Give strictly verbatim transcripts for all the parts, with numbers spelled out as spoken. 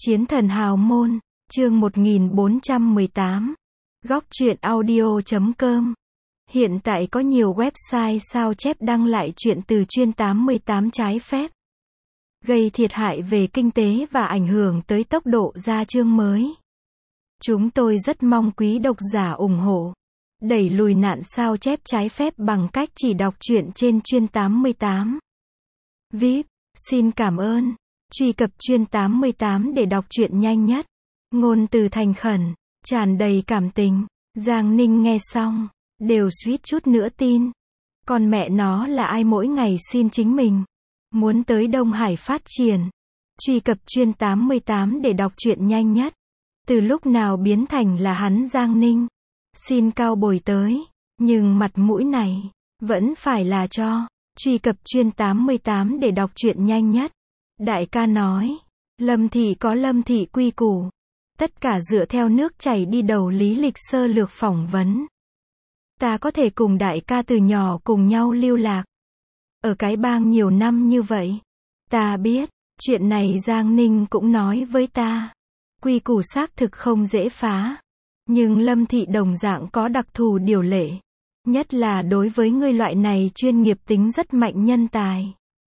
Chiến thần hào môn, chương một nghìn bốn trăm mười tám. Góc truyện audio chấm com. Hiện tại có nhiều website sao chép đăng lại truyện từ chuyên tám mươi tám trái phép, gây thiệt hại về kinh tế và ảnh hưởng tới tốc độ ra chương mới. Chúng tôi rất mong quý độc giả ủng hộ, đẩy lùi nạn sao chép trái phép bằng cách chỉ đọc truyện trên chuyên tám mươi tám. vê i pê, xin cảm ơn. Truy cập chuyên tám mươi tám để đọc truyện nhanh nhất. Ngôn từ thành khẩn, tràn đầy cảm tình. Giang Ninh nghe xong, đều suýt chút nữa tin. Con mẹ nó là ai mỗi ngày xin chính mình muốn tới Đông Hải phát triển. Truy cập chuyên tám mươi tám để đọc truyện nhanh nhất. Từ lúc nào biến thành là hắn Giang Ninh xin cao bồi tới, nhưng mặt mũi này vẫn phải là cho. Truy cập chuyên tám mươi tám để đọc truyện nhanh nhất. Đại ca nói, Lâm Thị có Lâm Thị quy củ, tất cả dựa theo nước chảy đi đầu lý lịch sơ lược phỏng vấn. Ta có thể cùng đại ca từ nhỏ cùng nhau lưu lạc ở cái bang nhiều năm như vậy. Ta biết, chuyện này Giang Ninh cũng nói với ta. Quy củ xác thực không dễ phá, nhưng Lâm Thị đồng dạng có đặc thù điều lệ, nhất là đối với người loại này chuyên nghiệp tính rất mạnh nhân tài.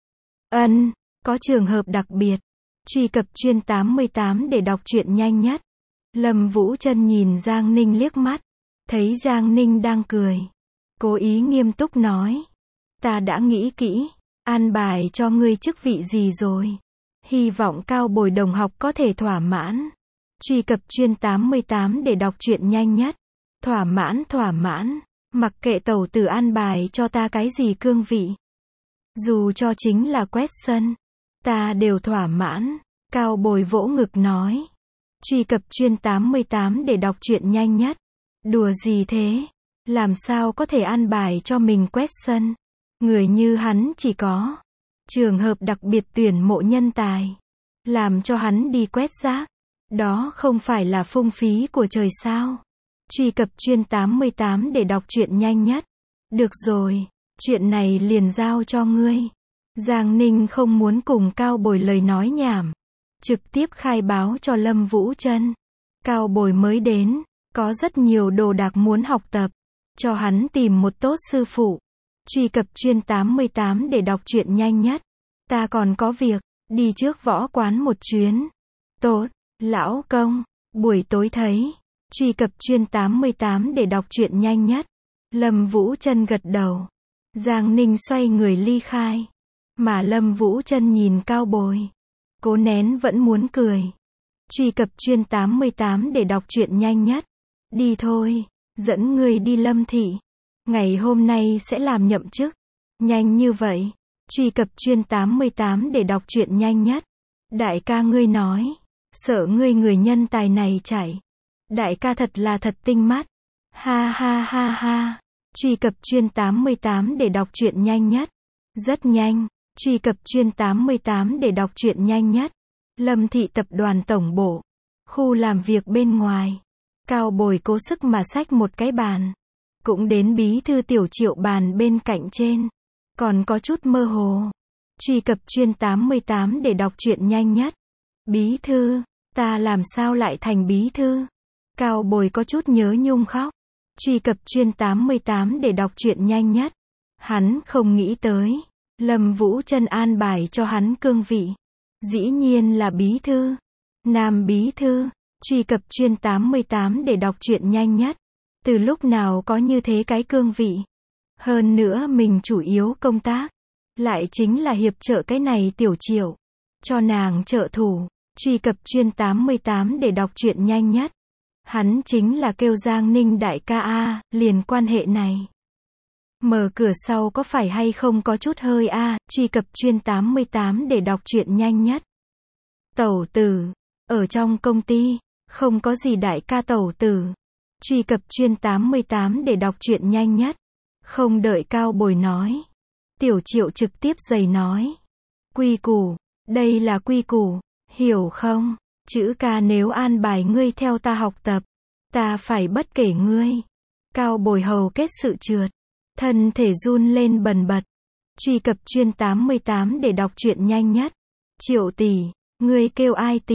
Ân, có trường hợp đặc biệt. Truy cập chuyên tám mươi tám để đọc truyện nhanh nhất. Lâm Vũ Trân nhìn Giang Ninh liếc mắt, thấy Giang Ninh đang cười, cố ý nghiêm túc nói, ta đã nghĩ kỹ, an bài cho ngươi chức vị gì rồi. Hy vọng cao bồi đồng học có thể thỏa mãn. Truy cập chuyên tám mươi tám để đọc truyện nhanh nhất. Thỏa mãn thỏa mãn, mặc kệ tẩu tử an bài cho ta cái gì cương vị, dù cho chính là quét sân, ta đều thỏa mãn. Cao bồi vỗ ngực nói. Truy cập chuyên tám mươi tám để đọc truyện nhanh nhất. Đùa gì thế? Làm sao có thể an bài cho mình quét sân? Người như hắn chỉ có trường hợp đặc biệt tuyển mộ nhân tài, làm cho hắn đi quét rác. Đó không phải là phung phí của trời sao? Truy cập chuyên tám mươi tám để đọc truyện nhanh nhất. Được rồi, chuyện này liền giao cho ngươi. Giang Ninh không muốn cùng cao bồi lời nói nhảm, trực tiếp khai báo cho Lâm Vũ Trân. Cao bồi mới đến, có rất nhiều đồ đạc muốn học tập, cho hắn tìm một tốt sư phụ. Truy cập chuyên tám mươi tám để đọc truyện nhanh nhất. Ta còn có việc, đi trước võ quán một chuyến. Tốt, lão công, buổi tối thấy. Truy cập chuyên tám mươi tám để đọc truyện nhanh nhất. Lâm Vũ Trân gật đầu. Giang Ninh xoay người ly khai, mà Lâm Vũ Trân nhìn cao bồi, cố nén vẫn muốn cười. Truy cập chuyên tám mươi tám để đọc truyện nhanh nhất. Đi thôi, dẫn người đi Lâm Thị. Ngày hôm nay sẽ làm nhậm chức. Nhanh như vậy. Truy cập chuyên tám mươi tám để đọc truyện nhanh nhất. Đại ca ngươi nói, sợ ngươi người nhân tài này chạy. Đại ca thật là thật tinh mắt. Ha ha ha ha. Truy cập chuyên tám mươi tám để đọc truyện nhanh nhất. Rất nhanh. Truy cập chuyên tám mươi tám để đọc truyện nhanh nhất. Lâm Thị tập đoàn tổng bộ, khu làm việc bên ngoài. Cao bồi cố sức mà xách một cái bàn, cũng đến bí thư Tiểu Triệu bàn bên cạnh trên, còn có chút mơ hồ. Truy cập chuyên tám mươi tám để đọc truyện nhanh nhất. Bí thư, ta làm sao lại thành bí thư? Cao bồi có chút nhớ nhung khóc. Truy cập chuyên tám mươi tám để đọc truyện nhanh nhất. Hắn không nghĩ tới, Lâm Vũ Trân an bài cho hắn cương vị, dĩ nhiên là bí thư, nam bí thư. Truy cập chuyên tám mươi tám để đọc truyện nhanh nhất. Từ lúc nào có như thế cái cương vị? Hơn nữa mình chủ yếu công tác lại chính là hiệp trợ cái này Tiểu Triệu, cho nàng trợ thủ. Truy cập chuyên tám mươi tám để đọc truyện nhanh nhất. Hắn chính là kêu Giang Ninh đại ca a, liền quan hệ này. Mở cửa sau có phải hay không có chút hơi a. À. Truy cập chuyên tám mươi tám để đọc truyện nhanh nhất. Tẩu tử, ở trong công ty, không có gì đại ca tẩu tử. Truy cập chuyên tám mươi tám để đọc truyện nhanh nhất. Không đợi cao bồi nói, Tiểu Triệu trực tiếp giày nói. Quy củ, đây là quy củ, hiểu không? Chữ ca nếu an bài ngươi theo ta học tập, ta phải bất kể ngươi. Cao bồi hầu kết sự trượt, thân thể run lên bần bật. Truy cập chuyên tám mươi tám để đọc truyện nhanh nhất. Triệu tỷ, ngươi kêu ai tỷ?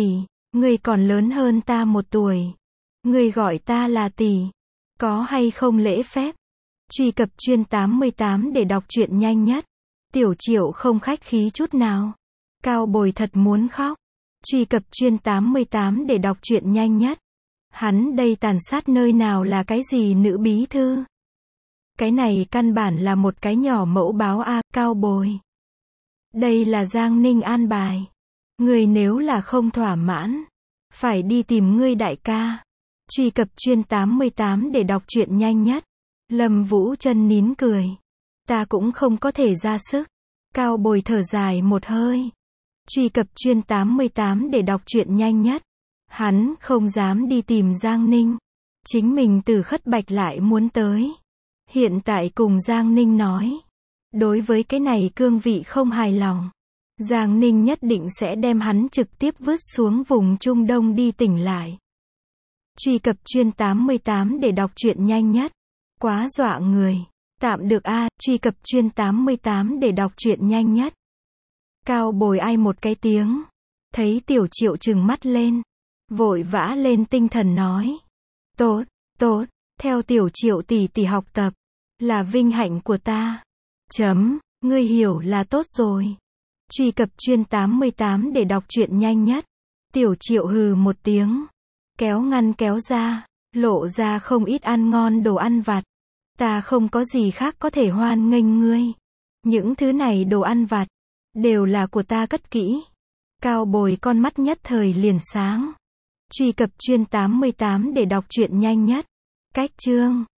Ngươi còn lớn hơn ta một tuổi. Ngươi gọi ta là tỷ. Có hay không lễ phép? Truy cập chuyên tám mươi tám để đọc truyện nhanh nhất. Tiểu Triệu không khách khí chút nào. Cao Bồi thật muốn khóc. Truy cập chuyên tám mươi tám để đọc truyện nhanh nhất. Hắn đây tàn sát nơi nào là cái gì nữ bí thư? Cái này căn bản là một cái nhỏ mẫu báo a, Cao Bồi. Đây là Giang Ninh an bài. Ngươi nếu là không thỏa mãn, phải đi tìm ngươi đại ca. Truy cập chuyên tám mươi tám để đọc truyện nhanh nhất. Lâm Vũ Trân nín cười. Ta cũng không có thể ra sức. Cao Bồi thở dài một hơi. Truy cập chuyên tám mươi tám để đọc truyện nhanh nhất. Hắn không dám đi tìm Giang Ninh. Chính mình Từ Khất Bạch lại muốn tới. Hiện tại cùng Giang Ninh nói. Đối với cái này cương vị không hài lòng. Giang Ninh nhất định sẽ đem hắn trực tiếp vứt xuống vùng Trung Đông đi tỉnh lại. Truy cập chuyên tám mươi tám để đọc truyện nhanh nhất. Quá dọa người. Tạm được a, truy cập chuyên tám mươi tám để đọc truyện nhanh nhất. Cao Bồi ai một cái tiếng. Thấy Tiểu Triệu trừng mắt lên. Vội vã lên tinh thần nói. Tốt, tốt, theo Tiểu Triệu tỷ tỷ học tập. Là vinh hạnh của ta. Chấm, ngươi hiểu là tốt rồi. Truy cập chuyên tám mươi tám để đọc truyện nhanh nhất. Tiểu Triệu hừ một tiếng. Kéo ngăn kéo ra. Lộ ra không ít ăn ngon đồ ăn vặt. Ta không có gì khác có thể hoan nghênh ngươi. Những thứ này đồ ăn vặt. Đều là của ta cất kỹ. Cao Bồi con mắt nhất thời liền sáng. Truy cập chuyên tám mươi tám để đọc truyện nhanh nhất. Cách chương